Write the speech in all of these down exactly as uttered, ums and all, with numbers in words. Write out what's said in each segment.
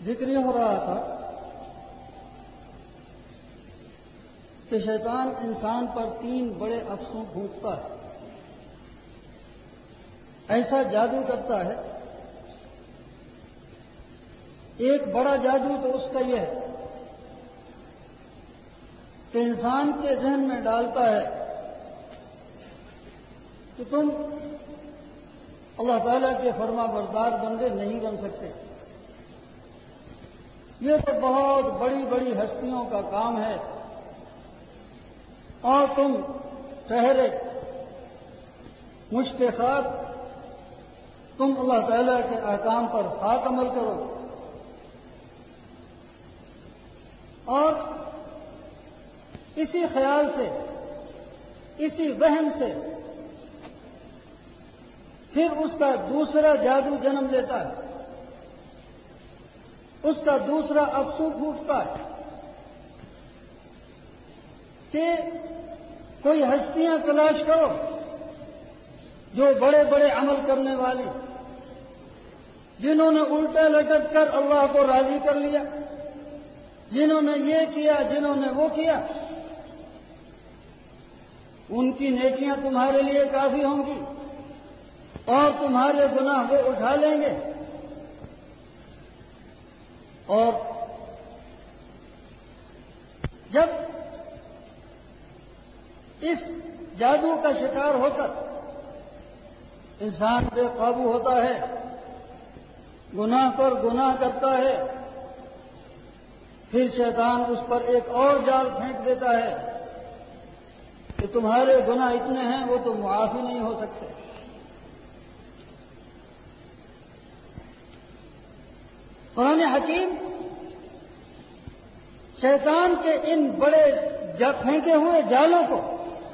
ذکر یہ ہو رہا تھا کہ شیطان انسان پر تین بڑے افسوں پھونکتا ہے، ایسا جادو کرتا ہے۔ ایک بڑا جادو تو اس کا یہ ہے کہ انسان کے ذہن میں ڈالتا ہے کہ تم اللہ تعالیٰ کے فرما بردار بندے نہیں بن سکتے، یہ تو بہت بڑی بڑی ہستیوں کا کام ہے، اور تم ٹھہرے مشتخاب، تم اللہ تعالیٰ کے احکام پر خاک عمل کرو۔ اور اسی خیال سے، اسی وہم سے پھر اس کا دوسرا جادو جنم لیتا ہے، اس کا دوسرا افسو پھوٹتا ہے کہ کوئی ہستیاں تلاش کرو جو بڑے بڑے عمل کرنے والی، جنہوں نے الٹا لٹک کر اللہ کو راضی کر لیا، جنہوں نے یہ کیا، جنہوں نے وہ کیا، ان کی نیکیاں تمہارے لیے کافی ہوں گی اور تمہارے گناہ وہ اٹھا لیں گے۔ اور جب اس جادو کا شکار ہو کر انسان بے قابو ہوتا ہے، گناہ پر گناہ کرتا ہے، پھر شیطان اس پر ایک اور جال پھینک دیتا ہے کہ تمہارے گناہ اتنے ہیں وہ تو معافی نہیں ہو سکتے۔ قرآن حکیم شیطان کے ان بڑے پھینکے ہوئے جالوں کو،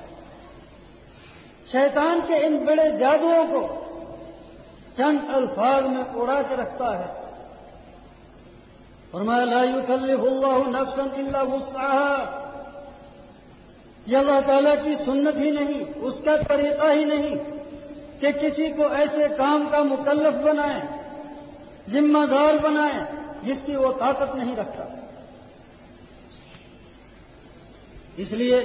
شیطان کے ان بڑے جادوؤں کو چند الفاظ میں اڑا کے رکھتا ہے۔ فرمایا لا یکلف اللہ نفسا الا وسعها، یہ اللہ تعالیٰ کی سنت ہی نہیں، اس کا طریقہ ہی نہیں کہ کسی کو ایسے کام کا مکلف بنائے، ذمہ دار بنائے جس کی وہ طاقت نہیں رکھتا۔ اس لیے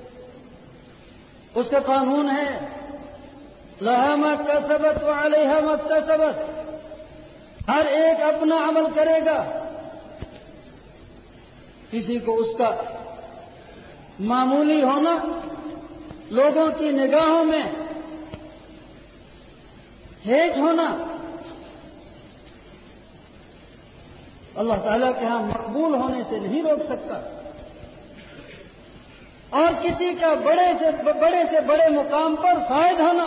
اس کا قانون ہے لها ما کسبت وعلیہا ما اکتسبت، ہر ایک اپنا عمل کرے گا، کسی کو اس کا معمولی ہونا، لوگوں کی نگاہوں میں ہیج ہونا، اللہ تعالیٰ کے ہاں مقبول ہونے سے نہیں روک سکتا، اور کسی کا بڑے سے بڑے سے بڑے مقام پر فائد ہونا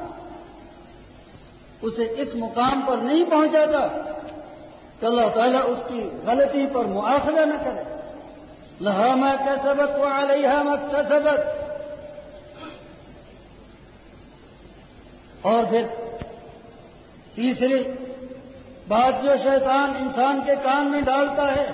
اسے اس مقام پر نہیں پہنچاتا کہ اللہ تعالیٰ اس کی غلطی پر مؤاخذہ نہ کرے۔ لها ما کسبت وعلیہا ما اکتسبت۔ اور پھر تیسری بات جو شیطان انسان کے کان میں ڈالتا ہے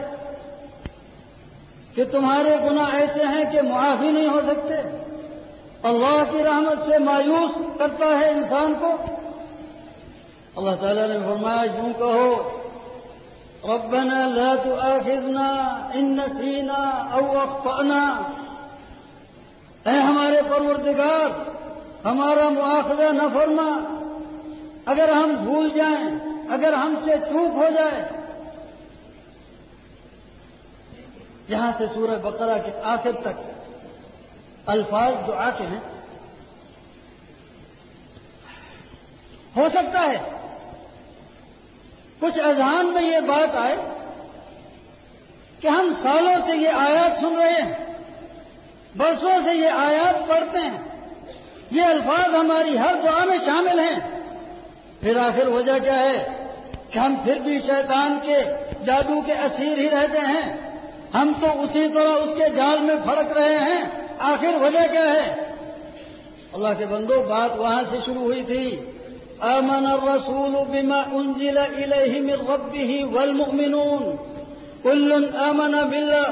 کہ تمہارے گناہ ایسے ہیں کہ معافی نہیں ہو سکتے، اللہ کی رحمت سے مایوس کرتا ہے انسان کو۔ اللہ تعالیٰ نے فرمایا یوں کہو ربنا لا تؤاخذنا ان نسینا او اخطأنا، اے ہمارے پروردگار ہمارا مؤاخذہ نہ فرما اگر ہم بھول جائیں، اگر ہم سے چوک ہو جائے۔ جہاں سے سورہ بقرہ کے آخر تک الفاظ دعا کے ہیں، ہو سکتا ہے کچھ اذہان میں یہ بات آئے کہ ہم سالوں سے یہ آیات سن رہے ہیں، برسوں سے یہ آیات پڑھتے ہیں، یہ الفاظ ہماری ہر دعا میں شامل ہیں، پھر آخر وجہ کیا ہے کہ ہم پھر بھی شیطان کے جادو کے اسیر ہی رہتے ہیں، ہم تو اسی طرح اس کے جال میں پھڑک رہے ہیں، آخر وجہ کیا ہے؟ اللہ کے بندو بات وہاں سے شروع ہوئی تھی آمن الرسول بما انزل الیہ من ربہ والمؤمنون کل آمن باللہ،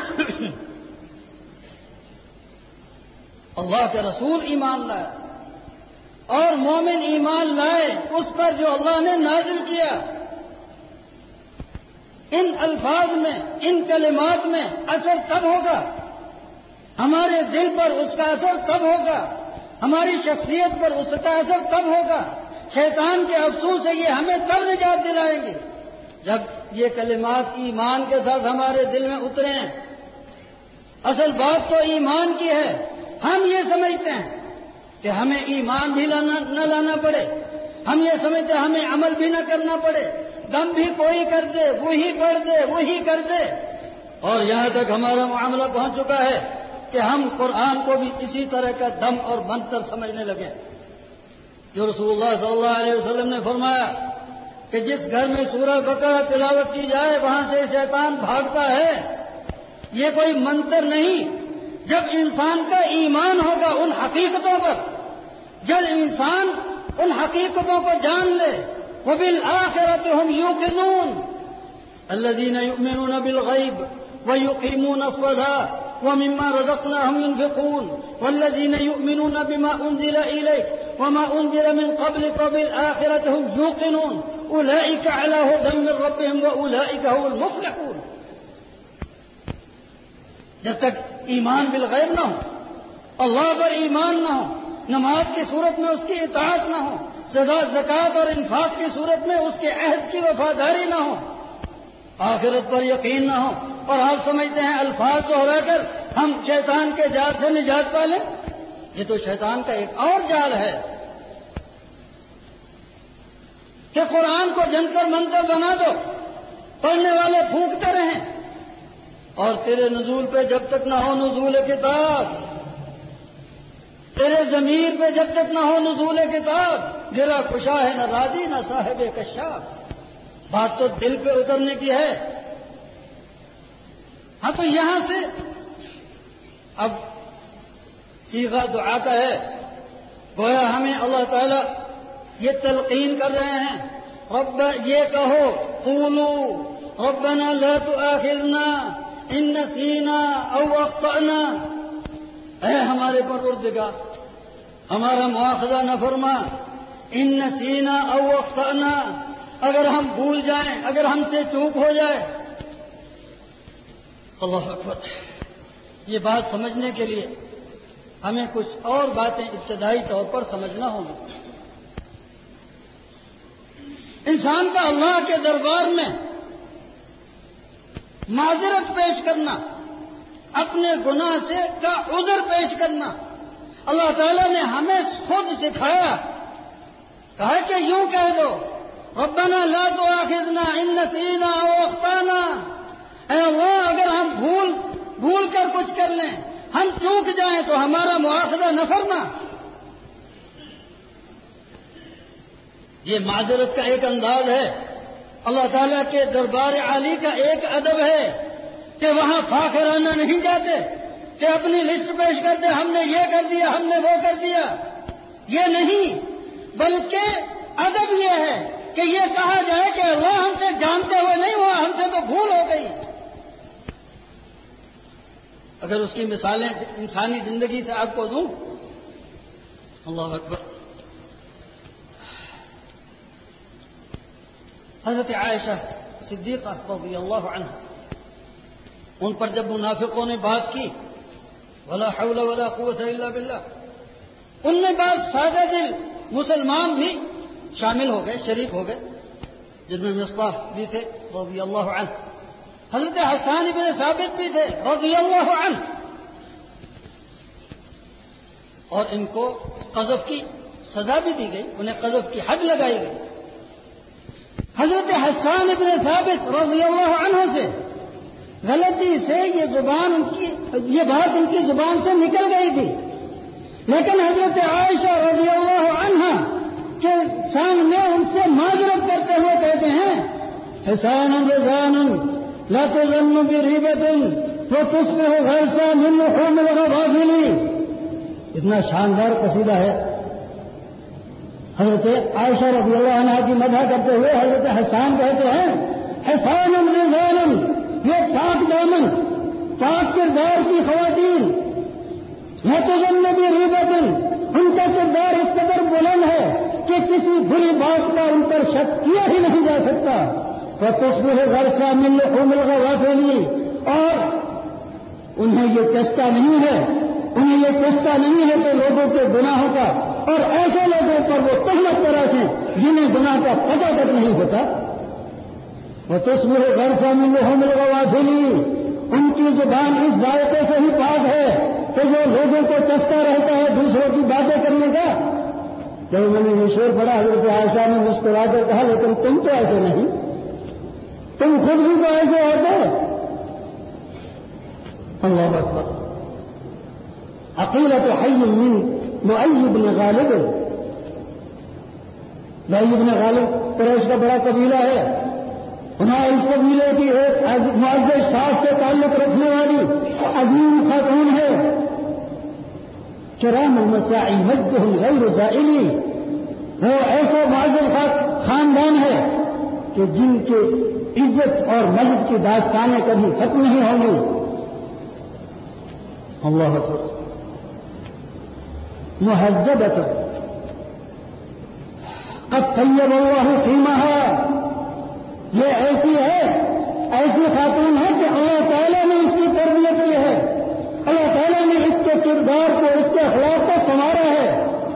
اللہ کے رسول ایمان لائے اور مومن ایمان لائے اس پر جو اللہ نے نازل کیا۔ ان الفاظ میں، ان کلمات میں اثر تب ہوگا، ہمارے دل پر اس کا اثر تب ہوگا، ہماری شخصیت پر اس کا اثر تب ہوگا، شیطان کے افسوس سے یہ ہمیں تب نجات دلائیں گے جب یہ کلمات ایمان کے ساتھ ہمارے دل میں اترے ہیں۔ اصل بات تو ایمان کی ہے۔ ہم یہ سمجھتے ہیں کہ ہمیں ایمان بھی لانا نہ لانا پڑے، ہم یہ سمجھتے ہیں ہمیں عمل بھی نہ کرنا پڑے، دم بھی کوئی کر دے، وہی پڑھ دے، وہی کر دے، اور یہاں تک ہمارا معاملہ پہنچ چکا ہے کہ ہم قرآن کو بھی اسی طرح کا دم اور منتر سمجھنے لگے، جو رسول اللہ صلی اللہ علیہ وسلم نے فرمایا کہ جس گھر میں سورہ بقرہ تلاوت کی جائے وہاں سے شیطان بھاگتا ہے۔ یہ کوئی منتر نہیں۔ جب انسان کا ایمان ہوگا ان حقیقتوں پر، جب انسان ان حقیقتوں کو جان لے، وَبِالْآخِرَةِ هُمْ يُوقِنُونَ الَّذِينَ يُؤْمِنُونَ بِالْغَيْبِ وَيُقِيمُونَ الصَّلَاةَ وَمِمَّا رَزَقْنَاهُمْ يُنْفِقُونَ وَالَّذِينَ يُؤْمِنُونَ بِمَا أُنزِلَ إِلَيْكَ وَمَا أُنزِلَ مِن قَبْلِكَ وَبِالْآخِرَةِ هُمْ يُوقِنُونَ أُولَئِكَ عَلَىٰ هُدًى مِّن رَّبِّهِمْ وَأُولَئِكَ هُمُ الْمُفْلِحُونَ۔ جب تک ایمان بالغیب نہ ہو، اللہ پر ایمان نہ ہو، نماز کی صورت میں اس کی اطاعت نہ ہو، زکوٰۃ اور انفاق کی صورت میں اس کے عہد کی وفاداری نہ ہو، آخرت پر یقین نہ ہو، اور آپ سمجھتے ہیں الفاظ دہرا کر ہم شیطان کے جال سے نجات پا لیں، یہ تو شیطان کا ایک اور جال ہے کہ قرآن کو جنتر منتر بنا دو، پڑھنے والے پھونکتے رہیں، اور تیرے نزول پہ جب تک نہ ہو نزول کتاب، تیرے ضمیر پہ جب تک نہ ہو نزول کتاب، گرا خوشا ہے نہ رادی نہ صاحب کشاف۔ بات تو دل پہ اترنے کی ہے۔ ہاں تو یہاں سے اب صیغہ دعا کا ہے، گویا ہمیں اللہ تعالی یہ تلقین کر رہے ہیں، رب یہ کہو قولو ربنا لا تؤاخذنا ان نسینا او اخطأنا، اے ہمارے پروردگار ہمارا مواخذہ نہ فرما، ان نسینا او اخطأنا، اگر ہم بھول جائیں، اگر ہم سے چوک ہو جائے۔ اللہ اکبر۔ یہ بات سمجھنے کے لیے ہمیں کچھ اور باتیں ابتدائی طور پر سمجھنا ہوگی۔ انسان کا اللہ کے دربار میں معذرت پیش کرنا، اپنے گناہ سے کا عذر پیش کرنا، اللہ تعالیٰ نے ہمیں خود سکھایا، کہا کہ یوں کہہ دو ربنا لا تؤاخذنا ان نسینا او اخطانا، اے اللہ اگر ہم بھول بھول کر کچھ کر لیں، ہم چوک جائیں تو ہمارا مواخذہ نہ فرما۔ یہ معذرت کا ایک انداز ہے، اللہ تعالیٰ کے دربار عالی کا ایک ادب ہے کہ وہاں فاخرانہ نہیں جاتے کہ اپنی لسٹ پیش کر دے، ہم نے یہ کر دیا، ہم نے وہ کر دیا، یہ نہیں، بلکہ ادب یہ ہے کہ یہ کہا جائے کہ اللہ ہم سے جانتے ہوئے نہیں ہوا، ہم سے تو بھول ہو گئی۔ اگر اس کی مثالیں انسانی زندگی سے آپ کو دوں، اللہ اکبر، حضرت عائشہ صدیقہ رضی اللہ عنہ، ان پر جب منافقوں نے بات کی ولا حول ولا قوت الا باللہ، ان میں بعض سادہ دل مسلمان بھی شامل ہو گئے، شریک ہو گئے، جن میں مصطح بھی تھے رضی اللہ عنہ، حضرت حسان بن ثابت بھی تھے رضی اللہ عنہ، اور ان کو قذف کی سزا بھی دی گئی، انہیں قذف کی حد لگائی گئی۔ حضرت حسان بن ثابت رضی اللہ عنہ سے غلطی سے یہ زبان ان کی یہ بات ان کی زبان سے نکل گئی تھی، لیکن حضرت عائشہ رضی اللہ عنہ کے سامنے ان سے معذرت کرتے ہوئے کہتے ہیں حسان رضان لا تظن بریبت وتصبح غرسا من لحوم الغوافل۔ اتنا شاندار قصیدہ ہے، حضرت عائشہ رضی اللہ عنہ کی مدح کرتے ہوئے حضرت حسان کہتے ہیں حسان رضان، یہ پاک دامن پاک کردار کی خواتین، لا تظن بریبت، ان کا کردار اس قدر بلند ہے کہ کسی بری بات کا ان پر شک کیا ہی نہیں جا سکتا، فتصبح غرسا من لحوم الغوافل، اور انہیں یہ چستا نہیں ہے انہیں یہ چستا نہیں ہے کہ لوگوں کے گناہوں کا اور ایسے لوگوں پر وہ تہمت تراشیں جنہیں گناہ کا پتہ تک نہیں ہوتا۔ وتصبح غرسا من لحوم الغوافل، ان کی زبان اس ذائقے سے ہی پاک ہے کہ جو لوگوں کو چستا رہتا ہے دوسروں کی باتیں کرنے کا۔ جب انہوں نے یہ شعر پڑھا حضرت عائشہ نے مسکرا کر کہا لیکن تم تو ایسے نہیں، تم خود بھی تو ایسے ہوتے۔ اللہ اکبر۔ عقیلۃ حی من لؤی بن غالب، لؤی بن غالب قریش کا بڑا قبیلہ ہے، ہمارے اس قبیلے کی ایک معزز ساز سے تعلق رکھنے والی عظیم خاتون ہے، کرام المساعی مجدہم غیر زائلی، وہ ایسا معزز خاندان ہے کہ جن کے عزت اور مجد کی داستانیں کبھی ختم نہیں ہوں گی۔ اللہ اکبر۔ مہذبۃ قد طیب اللہ فیمہا، یہ ایسی ہے ایسی خاتون ہے کہ اللہ تعالیٰ نے اس کی تربیت کی ہے، اللہ تعالیٰ نے اس کے کردار کو اس کے اخلاق کو سنوارا ہے۔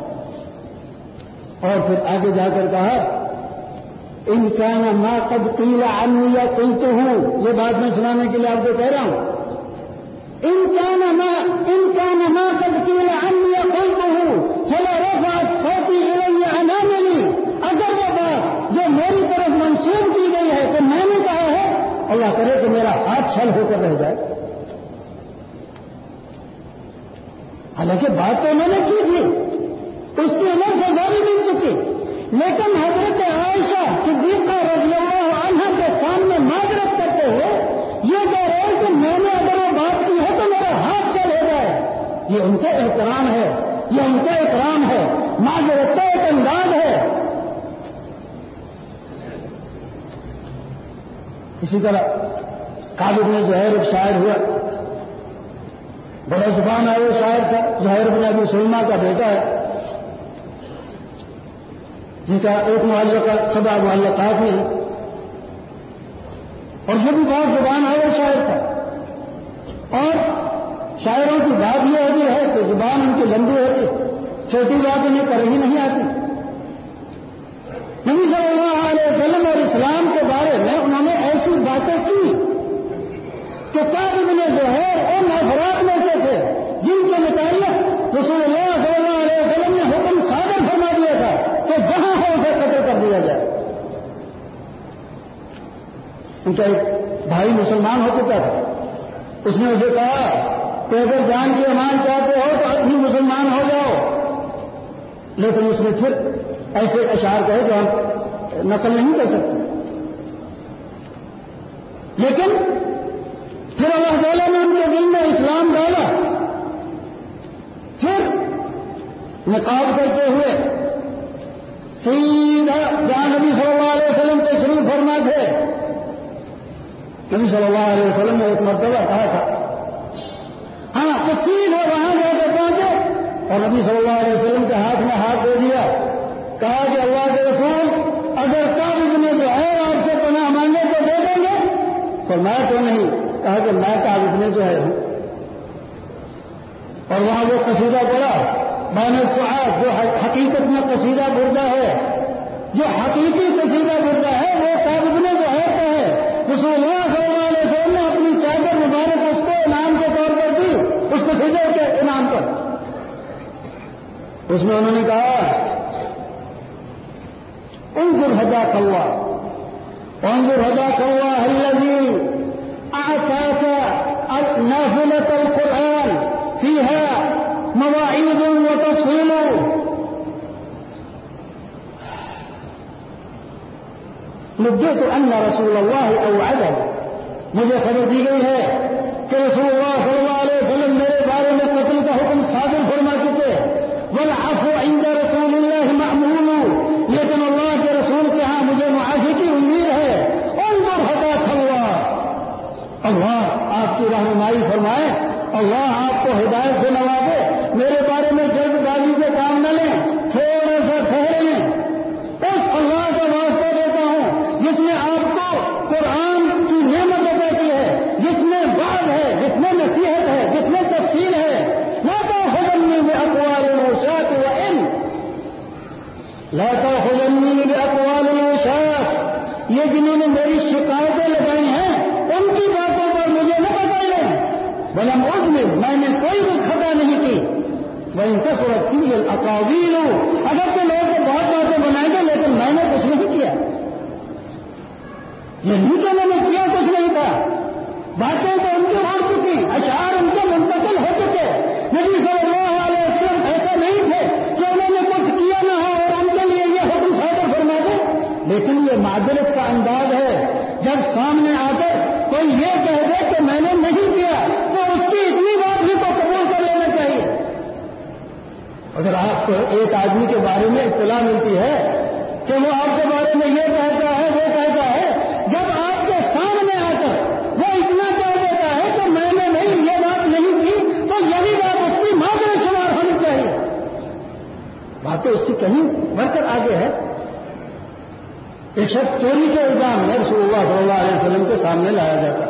اور پھر آگے جا کر کہا ان کان ما قد قیل عنی یا قلتہ، یہ بات میں سنانے کے لیے آپ کو کہہ رہا ہوں، ان کان ما ان کان ما قد قیل عنی یا قلتہ فلا رفعت صوتی الی اناملی، اگر وہ بات جو میری طرف منسوب کی گئی ہے تو میں نے کہا ہے، اللہ کرے کہ میرا ہاتھ چھل ہو کر رہ جائے۔ حالانکہ بات تو انہوں نے کی تھی، اس کی عمر سزا بھی مل چکی، لیکن حضرت عائشہ صدیقہ رضی اللہ عنہا کے سامنے معذرت کرتے ہوئے یہ کہہ رہے ہیں کہ میں نے اگر وہ بات کی ہے تو میرا ہاتھ چل ہو جائے۔ یہ ان کا احترام ہے، یہ ان کا اکرام ہے، معذرت کا ایک انداز ہے۔ اسی طرح کعب بن زہیر ایک شاعر ہوا، بڑا زبان ہے وہ شاعر تھا، زہیر بن ابی سلمہ کا بیٹا ہے، جن کا ایک معلقہ سبع معلقات میں ہے، اور یہ بھی بہت زبان ہے وہ شاعر تھا۔ اور شاعروں کی بات یہ ہوتی ہے کہ زبان ان کی لمبی ہوتی، چھوٹی بات انہیں کر ہی نہیں آتی۔ نبی صلی اللہ علیہ وسلم اور اسلام کے بارے میں انہوں نے ایسی باتیں کی کہ کعب بن زہیر ان افراد میں سے تھے جن کے متعلق رسول اللہ صلی اللہ علیہ وسلم نے حکم صادر فرما دیا تھا کہ جہاں ہو اسے قتل کر دیا جائے۔ ان کا ایک بھائی مسلمان ہو چکا تھا، اس نے اسے کہا کہ اگر جان کی امان چاہتے ہو تو اب بھی مسلمان ہو جاؤ، لیکن اس نے پھر ایسے اشعار کہے جو ہم نقل نہیں کر سکتے۔ لیکن پھر اللہ تعالیٰ نے ان کے دل میں اسلام ڈالا، پھر نقاب کرتے ہوئے سیدھا جہاں نبی صلی اللہ علیہ وسلم تشریف فرما تھے، نبی صلی اللہ علیہ وسلم نے ایک مرتبہ کہا تھا ہاں تو سیدھا وہاں جا کر پہنچے اور نبی صلی اللہ علیہ وسلم کے ہاتھ میں ہاتھ دے دیا، کہا کہ اللہ کے رسول اگر کعب بن زہیر آپ سے پناہ مانگے تو دے دیں گے؟ فرمایا تو نہیں، کہا کہ میں کعب بن زہیر ہوں۔ اور وہاں وہ قصیدہ پڑا بین الصحاب، جو حقیقت میں قصیدہ بردہ ہے، جو حقیقی قصیدہ بردہ ہے وہ کعب بن زہیر کا ہے۔ رسول اللہ صلی اللہ علیہ وسلم نے اپنی چادر مبارک اس کو انعام کے طور پر دی، اس قصیدے کے انعام پر۔ اس میں انہوں نے کہا انظر هداك الله انظر هداك الله الذي اعطاك نافلة القرآن فيها مواعيد وتفصيل، نبئت ان رسول الله اوعدني، مجھے خبر دی گئی ہے کہ رسول اللہ صلی اللہ علیہ وسلم میرے بارے میں قتل کا حکم صادر فرما چکے، والعفو عند رسول اللہ معمول، لیکن اللہ کے رسول کے ہاں مجھے معافی کی امید ہے۔ انظر هداك اللہ، اللہ آپ کی رہنمائی فرمائے، اللہ آپ کو ہدایت سے نوازے، میرے بارے میں جلد بازی سے کام نہ لیں، تھوڑا سا ٹھہر لیں۔ اس اللہ کا واسطہ دیتا ہوں جس نے آپ کو شکایتیں لگائی ہیں ان کی باتوں پر مجھے نہ بتائیے. بلم عدل میں نے کوئی بھی خطا نہیں کی. وہ ان کا سرخی اقاویل ہوں اگر تو لوگ تو بہت باتیں بنائیں گے لیکن میں نے کچھ نہیں کیا. یہ نہیں کہ میں نے کیا کچھ نہیں تھا. باتیں تو ان کی اڑ چکی, اشعار ان کے منتقل ہو چکے. نبی صلی اللہ علیہ وسلم ایسا نہیں تھے کہ انہوں نے کچھ کیا نہ ہو اور ان کے لیے یہ حکم صادر فرما دے. لیکن یہ معذرت کا انداز ہے. جب سامنے آ کر کوئی یہ کہہ دے کہ میں نے نہیں کیا تو اس کی اتنی بات بھی تو قبول کر لینا چاہیے. اگر آپ کو ایک آدمی کے بارے میں اطلاع ملتی ہے کہ وہ آپ کے بارے میں یہ کہتا ہے وہ کہتا ہے, جب آپ کے سامنے آ کر وہ اتنا کہہ دیتا ہے کہ میں نے نہیں یہ بات نہیں کی تو یہی بات اس کی معذرت شمار ہونی چاہیے. باتیں اس سے کہیں بڑھ کر آگے ہے. ایک شخص چوری کے الزام میں رسول اللہ صلی اللہ علیہ وسلم کے سامنے لایا جاتا.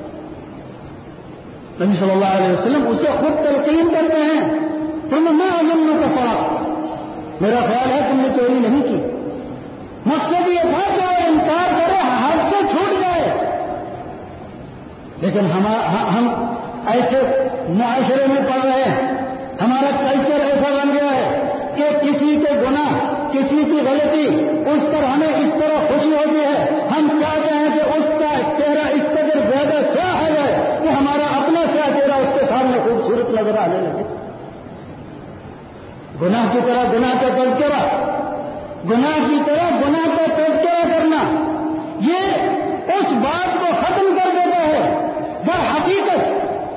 نبی صلی اللہ علیہ وسلم اسے خود تلقین کرتے ہیں, تم میں علم کا فرق میرا خیال ہے تم نے چوری نہیں کی. مقصد یہ تھا کہ وہ انکار کرے, ہاتھ سے چھوٹ جائے. لیکن ہم ایسے معاشرے میں پڑ رہے ہیں, ہمارا کلچر ایسا بن گیا ہے کہ کسی کے گناہ کسی کی غلطی اس پر ہمیں اس طرح خوشی ہوتی ہے. ہم چاہتے ہیں کہ اس کا چہرہ اس قدر زیادہ سیاہ ہو جائے کہ ہمارا اپنا سیاہ چہرہ اس کے سامنے خوبصورت نظر آنے لگے. گناہ کی طرح گناہ کا تذکرہ, گناہ کی طرح گناہ کا تذکرہ کرنا یہ اس بات کو ختم کر دیتا ہے. در حقیقت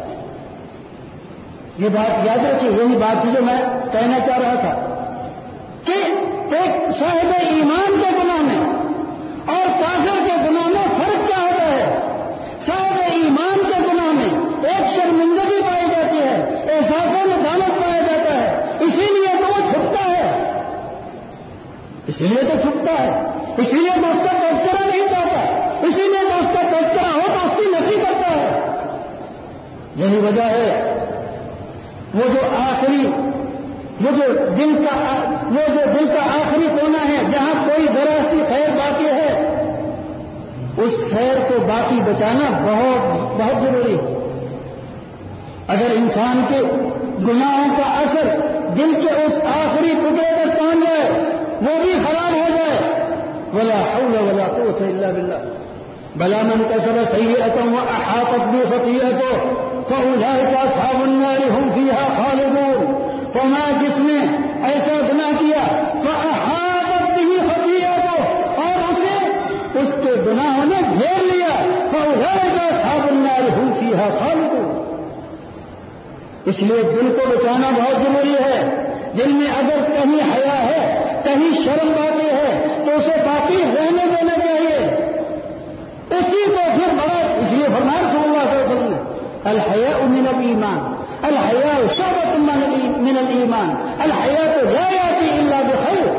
یہ بات یاد رکھیے, یہی بات تھی جو میں کہنا چاہ رہا تھا کہ ایک صاحب ایمان کے گناہ میں اور کافر کے گناہ میں فرق کیا ہوتا ہے. صاحب ایمان کے گناہ میں ایک شرمندگی پائی جاتی ہے, احساسوں میں دامت پایا جاتا ہے, اسی لیے تو وہ چھپتا ہے, اسی لیے تو چھپتا ہے, اسی لیے تو اس کا تذکرہ نہیں چاہتا, اسی لیے تو اس کا تذکرہ ہو تو اس کی نفی کرتا ہے. یہی وجہ ہے وہ جو آخری وہ جو دل کا وہ جو دل کا آخری کونا ہے جہاں کوئی ذرا سی خیر باقی ہے, اس خیر کو باقی بچانا بہت بہت ضروری ہے. اگر انسان کے گناہوں کا اثر دل کے اس آخری ٹکڑے پر پہنچ جائے, وہ بھی خراب ہو جائے. ولا حول ولا قوت الا باللہ. بلا من کسب سیئۃ واحاطت به خطیئته فاولئک اصحاب النار هم فیها خالدون. فما جس نے ایسا گناہ کیا فاحاطت به خطیئته اور اسے اس کے گناہوں نے گھیر لیا, فاولئک اصحاب النار هم فیها خالدون. اس لیے دل کو بچانا بہت ضروری ہے. دل میں اگر کہیں حیا ہے, کہیں شرم باقی ہے تو اسے باقی رہنے دینا چاہیے. اسی کو پھر بڑا اس لیے فرمایا صلی اللہ علیہ وسلم الحیاء من الایمان, الحیاء شعبۃ من الایمان, الحیاء لا یاتی الا بخیر.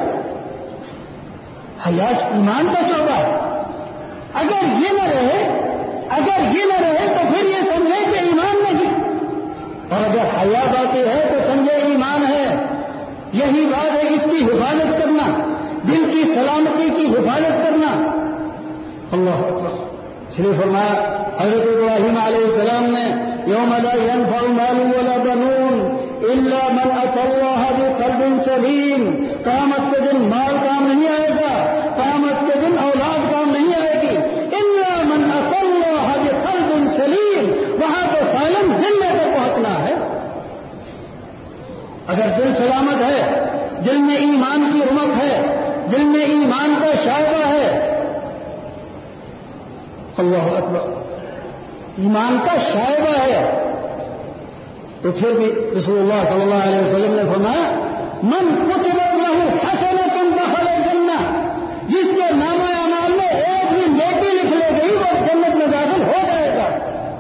حیا ایمان کا شعبہ ہے. اگر یہ نہ رہے اگر یہ نہ رہے تو پھر یہ سمجھے کہ ایمان نہیں, اور اگر حیا باقی ہے تو سمجھے ایمان ہے. یہی بات ہے اس کی حفاظت کرنا, دل کی سلامتی کی حفاظت کرنا. اللہ اکبر. اس لیے فرمایا حضرت ابراہیم علیہ السلام نے یوم لا ينفع مال ولا بنون الا من اتى الله بقلب سلیم. قیامت کے دن مال کام نہیں آئے گا, قیامت کے دن اولاد کام نہیں آئے گی. الا من اتى الله بقلب سلیم. وہاں تو سالم دل میں تو پہنچنا ہے. اگر دل سلامت ہے, دل میں ایمان کی رمق ہے, دل میں ایمان کا شائبہ ہے, اللہ اکبر, ایمان کا شائبہ ہے, تو پھر بھی رسول اللہ صلی اللہ علیہ وسلم نے فرمایا من کتبت له حسنۃ دخل الجنہ. جس کے نامہ اعمال میں ایک بھی نیکی لکھ لے گئی وہ جنت میں داخل ہو جائے گا.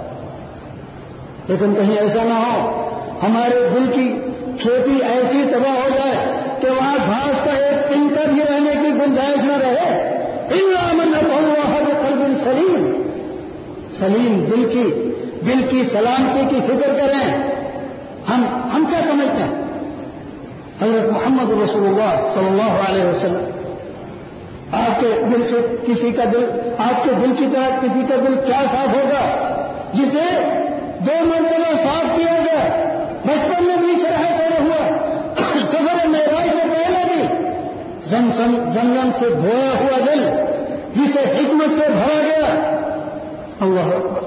لیکن کہیں ایسا نہ ہو ہمارے دل کی کھیتی ایسی تباہ ہو جائے کہ وہاں گھاس کا ایک تنکر بھی رہنے کی گنجائش نہ رہے. الا من اتى الله بقلب سلیم. سلیم دل کی دل کی سلامتی کی فکر کریں. ہم ہم کیا سمجھتے ہیں؟ حضرت محمد رسول اللہ صلی اللہ علیہ وسلم آپ کے دل سے کسی کا دل آپ کے دل کی طرح کسی کا دل کیا صاف ہوگا جسے دو مرتبہ صاف کیا گیا، بچپن میں بھی چڑھائی کرے ہوا، سفر معراج سے پہلے بھی زمزم زمزم سے دھویا ہوا دل جسے حکمت سے بھرا گیا، اللہ اکبر،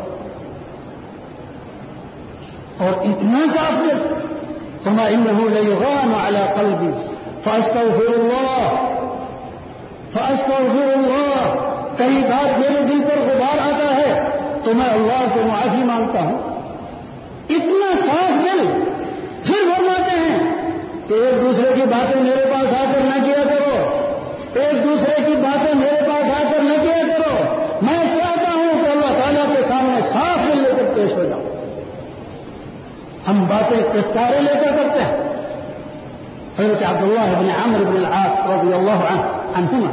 اور اتنا صاف دل، فما انه لیغان علی قلبی فاستغفر اللہ فاستغفر اللہ، کئی بات میرے دل پر غبار آتا ہے تو میں اللہ سے معافی مانگتا ہوں، اتنا صاف دل۔ پھر فرماتے ہیں کہ ایک دوسرے کی باتیں میرے پاس آ کر نہ کیا کرو، ایک دوسرے کی باتیں میرے پاس آ کر نہ کیا کرو، میں چاہتا ہوں کہ اللہ تعالیٰ کے سامنے صاف دل لے کر پیش ہو جاؤں۔ ہم باتیں تذکارے لے کر کرتے ہیں۔ حضرت عبداللہ بن عمرو بن العاص رضی اللہ عنہما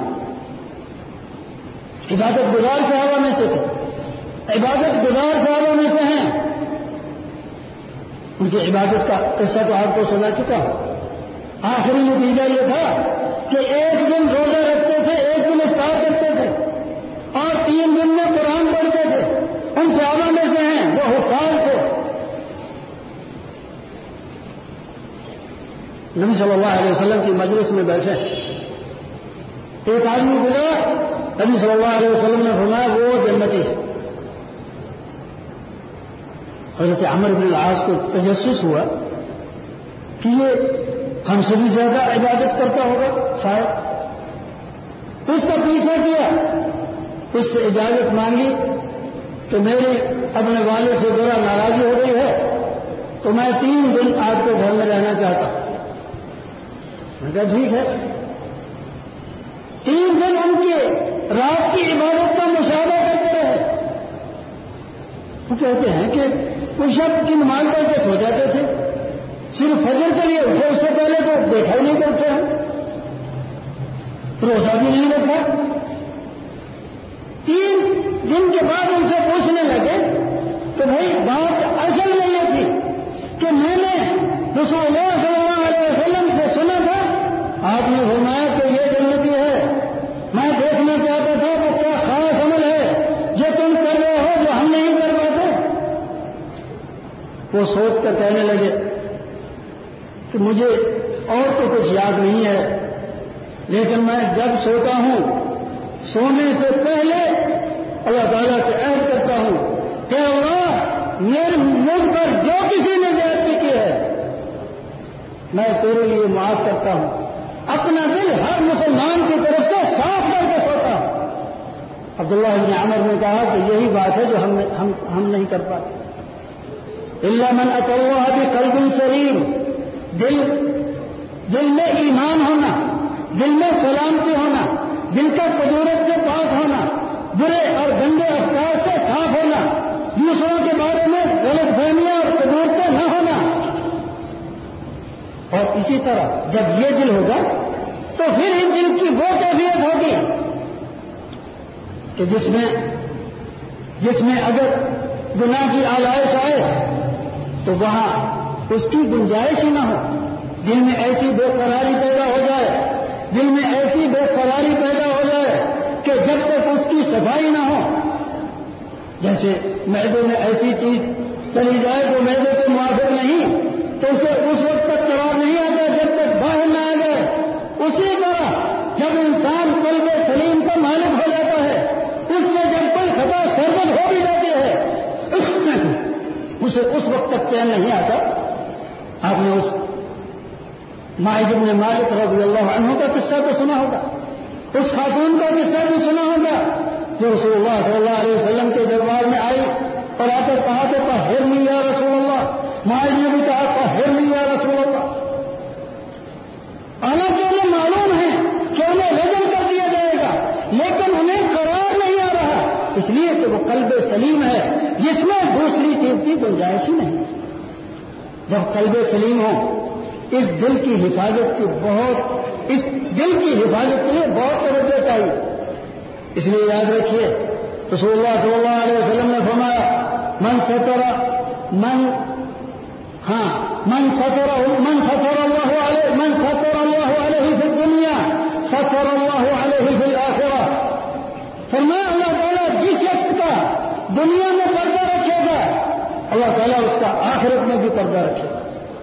عبادت گزار صحابہ میں سے تھے، عبادت گزار صحابہ میں سے ہیں، ان کی عبادت کا قصہ تو آپ کو سنا چکا ہوں۔ آخری نتیجہ یہ تھا کہ ایک دن روزہ رکھتے تھے، ایک دن افطار کرتے تھے، اور تین دن میں قرآن پڑھتے تھے۔ ان صحابہ میں سے ہیں جو حفاظ تھے۔ نبی صلی اللہ علیہ وسلم کی مجلس میں بیٹھے، ایک آدمی گزرا، نبی صلی اللہ علیہ وسلم نے فرمایا وہ جنتی ہے۔ حضرت عمرو بن العاص کو تجسس ہوا کہ یہ ہم سے بھی زیادہ عبادت کرتا ہوگا شاید، اس کا پیچھا کیا، اس سے اجازت مانگی کہ میری اپنے والد سے ذرا ناراضی ہو گئی ہے تو میں تین دن آپ کے گھر میں رہنا چاہتا ہوں۔ میں کہا ٹھیک ہے۔ تین دن ان کے رات کی عبادت کا مشاہدہ کرتے رہے۔ وہ کہتے ہیں کہ وہ شب کی نماز پڑھ کے سو جاتے تھے، صرف فجر کے لیے اٹھے، اس سے پہلے تو دیکھا ہی نہیں کرتے ہیں، روزہ بھی نہیں رکھا۔ تین دن کے بعد ان سے پوچھنے لگے کہ بھائی بات اصل میں یہ تھی کہ میں نے رسول اللہ صلی اللہ علیہ وسلم سے سنا تھا، آپ نے فرمایا کہ یہ جنتی ہے، میں دیکھنا چاہتا تھا کہ کیا خاص عمل ہے جو تم کر رہے ہو جو ہم نہیں کر پاتے۔ وہ سوچ کر کہنے لگے کہ مجھے اور تو کچھ یاد نہیں ہے، لیکن میں جب سوتا ہوں سونے سے پہلے اللہ تعالیٰ سے عہد کرتا ہوں کہ اللہ میرے مجھ پر جو کسی نے زیادتی کی ہے میں تیرے لیے معاف کرتا ہوں، اپنا دل ہر مسلمان کی طرف سے صاف کر کے سوتا ہوں۔ عبداللہ بن عمر نے کہا کہ یہی بات ہے جو ہم ہم, ہم نہیں کر پاتے۔ الا من اتى الله بقلب سلیم، دل دل میں ایمان ہونا، دل میں سلامتی ہونا، دل کا کدورت سے پاک ہونا، برے اور گندے افکار سے صاف ہونا، دوسروں کے بارے میں غلط فہمیاں اور کدورتیں نہ ہونا۔ اور اسی طرح جب یہ دل ہوگا تو پھر اس دل کی وہ کیفیت ہوگی کہ جس میں جس میں اگر گناہ کی آلائش آئے تو وہاں اس کی گنجائش ہی نہ ہو، دل میں ایسی بے قراری پیدا ہو جائے، دل میں ایسی بے قراری پیدا ہو جائے کہ جب تک اس کی صفائی نہ ہو، جیسے معدے میں ایسی چیز چلی جائے جو معدے کے موافق نہیں تو اسے اس وقت تک قرار نہیں آتا جب تک باہر نہ آ جائے۔ اسی طرح جب انسان قلب سلیم کا مالک ہو جاتا ہے، اس سے جب کوئی خطا سرزد ہو بھی جاتی ہے اسے اس وقت تک چین نہیں آتا۔ آپ نے اس ماعز بن مالک رضی اللہ عنہ کا قصہ تو سنا ہوگا، اس خاتون کا قصہ بھی سنا ہوگا جو رسول اللہ صلی اللہ علیہ وسلم کے دربار میں آئی اور آ کر کہا کہ طہرنی یا رسول اللہ۔ ماعز نے بھی کہا طہرنی یا رسول اللہ۔ حالانکہ انہیں معلوم ہے کہ انہیں رجم کر دیا جائے گا، لیکن انہیں قرار نہیں آ رہا، اس لیے کہ وہ قلب سلیم ہے جس میں دوسری چیز کی گنجائش ہی نہیں۔ جب قلب سلیم ہو، اس دل کی حفاظت کی بہت اس دل کی حفاظت کے لیے بہت توجہ چاہیے۔ اس لیے یاد رکھیے رسول اللہ صلی اللہ علیہ وسلم نے فرمایا من ستر من ہاں من ستر من ستر اللہ علیہ من ستر اللہ علیہ فی الدنیا ستر اللہ علیہ فی الآخرہ، فرمایا اللہ تعالیٰ جس شخص کا دنیا میں پردہ رکھے گا اللہ تعالیٰ اس کا آخرت میں بھی پردہ رکھے گا۔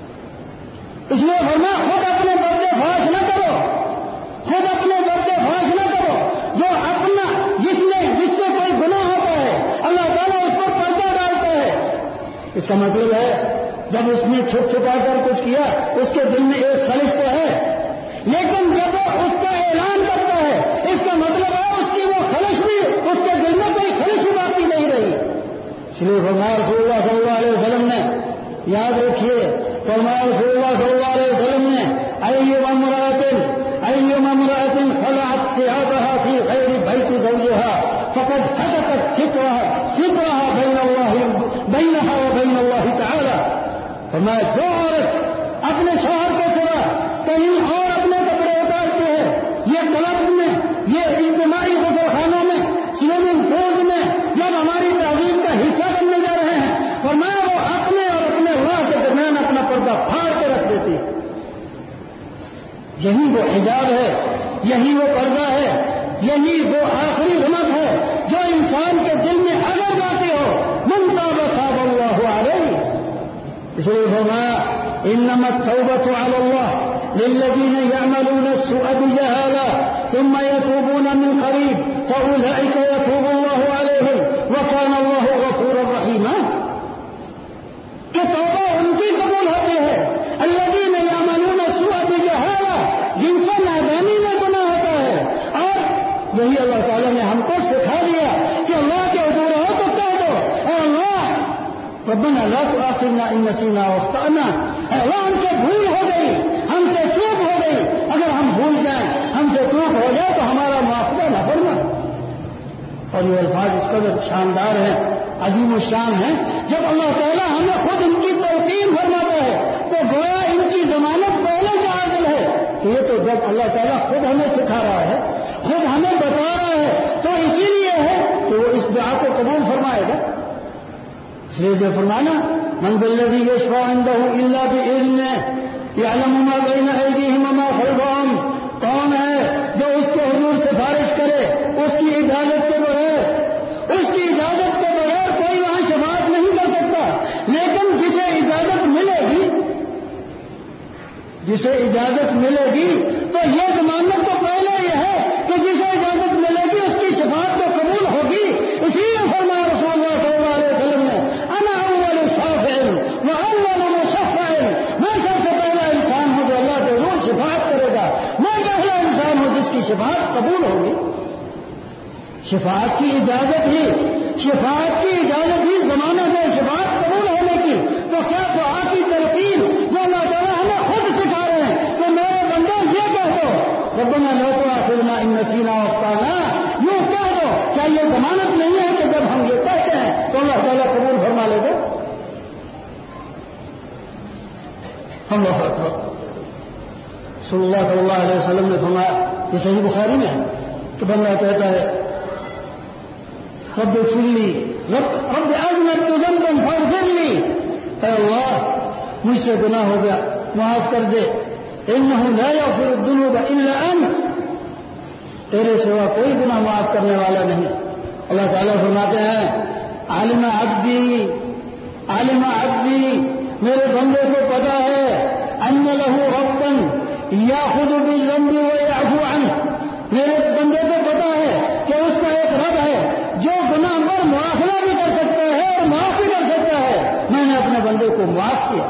اس لیے فرمایا خود اپنے پردے فاش نہ کرو، خود اپنے پردے فاش نہ کرو۔ جو اپنا جس نے جس سے کوئی گناہ ہوتا ہے اللہ تعالیٰ اس پر پردہ ڈالتا ہے۔ اس کا مطلب ہے جب اس نے چھپ چھپا کر کچھ کیا اس کے دل میں ایک خلش تو ہے، لیکن جب وہ اس کا اعلان کرتا ہے اس کا مطلب ہے اس کی وہ خلش بھی اس کے دل میں کوئی خلش بھی باقی نہیں رہی۔ اس لیے فرمایا رسول اللہ صلی اللہ علیہ وسلم نے، یاد رکھیے فرمایا رسول اللہ صلی اللہ علیہ وسلم نے ایما امرأة ایما امرأة خلعت ثيابها في غير بيت زوجها فقد هتكت سترها سترها بين الله بينها وبين الله تعالى۔ فرمایا جو عورت اپنے شوہر کے سوا کہیں اور اپنے کپڑے اتارتے ہیں، یہ کلب میں، یہ اجتماعی غسل خانوں میں، سوئمنگ پول میں جب ہماری تعلیم کا حصہ بننے جا رہے ہیں فرمایا وہ اپنے اور اپنے اللہ کے درمیان اپنا پردہ پھاڑ کے رکھ دیتی ہے۔ یہی وہ حجاب ہے، یہی وہ پردہ ہے، یہی وہ آخری رمت ہے جو انسان کے دل میں اگر جاتی ہو من تاب تاب اللہ علیہ۔ اس لیے فرمایا انما التوبة على الله للذين يعملون السوء بجهالة ثم يتوبون من قريب فأولئك يتوب الله عليهم وكان الله غفورا رحيما۔ کہ توبہ ان کی قبول ہوتی ہے الذين يعملون السوء بجهالة، جن سے نادانی میں گناہ ہوتا ہے۔ اور یہی اللہ تعالیٰ نے ہم کو سکھا دیا کہ اللہ کے حضور ہو تو کہہ دو اے اللہ ربنا لا تؤاخذنا ان نسینا واخطأنا، اے اللہ ہم سے بھول ہو گئی، ہم سے چوک ہو گئی، اگر ہم بھول جائیں ہم سے چوک ہو جائے تو ہمارا معافی نہ فرما۔ اور یہ الفاظ اس قدر شاندار ہیں، عظیم الشان ہیں، جب اللہ تعالیٰ ہمیں خود ان کی توقیر فرماتا ہے تو گویا ان کی ضمانت پہلے سے عادل ہے کہ یہ تو جب اللہ تعالیٰ خود ہمیں سکھا رہا ہے، خود ہمیں بتا رہا ہے تو اسی لیے ہے کہ وہ اس دعا کو قبول فرمائے گا۔ اس لیے جو فرمانا من ذا الذی یشفع عنده الا باذنہ یعلم ما بین ایدیہم وما خلفہم، کون ہے جو اس کے حضور سفارش کرے اس کی اجازت کے بغیر، اس کی اجازت کے بغیر کوئی وہاں شفاعت نہیں کر سکتا، لیکن جسے اجازت ملے گی جسے اجازت ملے گی تو یہ ضمانت تو پہلے یہ ہے کہ جسے اجازت ملے گی اس کی شفاعت تو قبول ہوگی۔ اسی لیے فرمایا رسول اللہ صلی اللہ علیہ وسلم نے انا اول شافع واول مشفع، میں سب سے پہلا انسان ہوں جو اللہ کے حضور شفاعت کرے گا، میں پہلا انسان ہوں جس کی شفاعت قبول ہوگی۔ شفاعت کی اجازت ہی شفاعت کی اجازت ہی ضمانت ہے شفاعت قبول ہونے کی، تو کیا دعا کی تلقین جو اللہ تعالیٰ ہمیں خود سکھا رہے ہیں کہ میرے بندے یہ کہہ دو ربنا لا تؤاخذنا ان نسینا واخطأنا، یوں کہہ دو، کیا یہ ضمانت نہیں ہے کہ جب ہم یہ کہتے ہیں تو اللہ تعالیٰ قبول فرما لے گا؟ اللہ اکبر۔ رسول اللہ صلی اللہ علیہ وسلم نے فرمایا، یہ صحیح بخاری میں ہے کہ بندہ کہتا ہے رب اغفر لی رب رب اذنبت ذنبا فاغفر لی، اے اللہ مجھ سے گناہ ہو گیا معاف کر دے، انہ لا یغفر الذنوب الا انت، تیرے سوا کوئی گناہ معاف کرنے والا نہیں۔ اللہ تعالیٰ فرماتے ہیں عالم عبدی عالم عبدی، میرے بندے کو پتا ہے ان لہ ربا یاخذ بالذنب ویعفو عنہ، میرے بندے کو پتا ہے کہ اس کا ایک رب ہے جو گناہ پر معافی بھی کر سکتا ہے اور معاف بھی کر سکتا ہے، میں نے اپنے بندے کو معاف کیا۔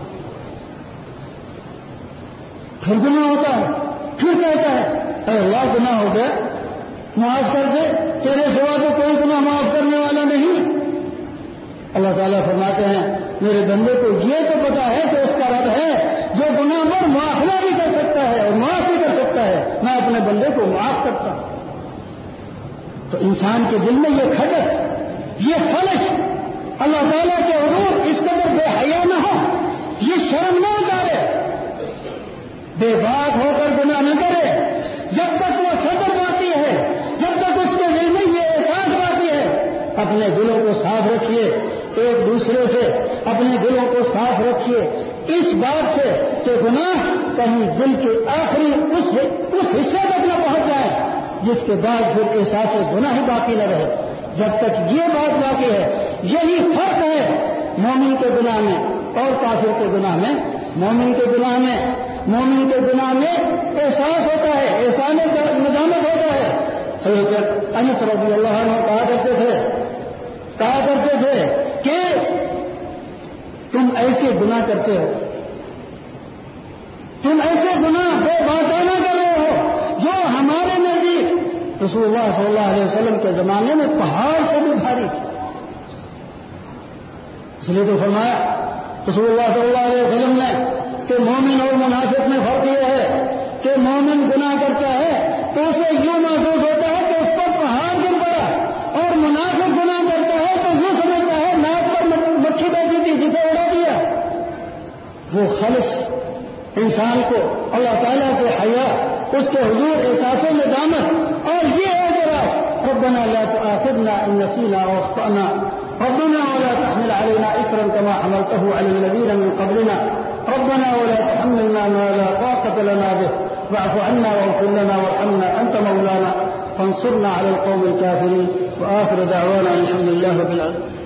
پھر گناہ ہوتا ہے پھر کہتا ہے اے اللہ گناہ ہو گیا معاف کر دے، تیرے سوا تو کوئی گناہ معاف کرنے والا نہیں۔ اللہ تعالیٰ فرماتے ہیں میرے بندے کو یہ تو پتا ہے کہ اس کا رب ہے جو گناہ پر معافی بھی کر سکتا ہے اور معاف بھی کر سکتا ہے، میں اپنے بندے کو معاف کرتا ہوں۔ تو انسان کے دل میں یہ کھٹک، یہ خلش اللہ تعالیٰ کے حضور اس قدر بے حیا نہ ہو، یہ شرم نہ اتارے، بے باک ہو کر گناہ نہ کرے، جب تک وہ صبر پاتی ہے، جب تک اس کے دل میں یہ احساس پاتی ہے۔ اپنے دلوں کو صاف رکھیے، ایک دوسرے سے اپنے دلوں کو صاف رکھیے اس بات سے کہ گناہ کہیں دل کے آخری اس اس حصے تک نہ پہنچ جائے جس کے بعد پھر احساس گناہ ہی باقی نہ رہے. جب تک یہ بات باقی ہے. یہی فرق ہے مومن کے گناہ میں اور کافر کے گناہ میں. مومن کے گناہ میں مومن کے گناہ میں احساس ہوتا ہے, احسان کا ندامت ہوتا ہے. حضرت انس رضی اللہ عنہ کہا کرتے تھے کہا کرتے تھے کہ تم ایسے گناہ کرتے ہو, تم ایسے گناہ بے باکانہ کر رہے ہو جو ہمارے نزدیک رسول اللہ صلی اللہ علیہ وسلم کے زمانے میں پہاڑ سے بھی بھاری تھی. اس لیے تو فرمایا رسول اللہ صلی اللہ علیہ وسلم نے کہ مومن اور منافق میں فرق یہ ہے کہ مومن گناہ کرتا ہے تو اسے یوں محسوس ہوتا ہے کہ اس پر پہاڑ گر پڑا, اور منافق گناہ کرتا ہے تو یوں سمجھتا ہے ناک پر مکھی بیٹھی تھی جسے اڑا دیا. وہ خلص انسان کو اللہ تعالیٰ کے حیا, اس کے حضور احساس ندامت اور یہ اعتراف ربنا لا تؤاخذنا ان نسينا او اخطأنا ربنا ولا تحمل علينا اصرا كما حملته على الذين من قبلنا ربنا ولا تحملنا ما لا طاقة لنا به واعف عنا واغفر لنا وارحمنا انت مولانا فانصرنا على القوم الكافرين. واخر دعوانا الحمد لله رب العالمين.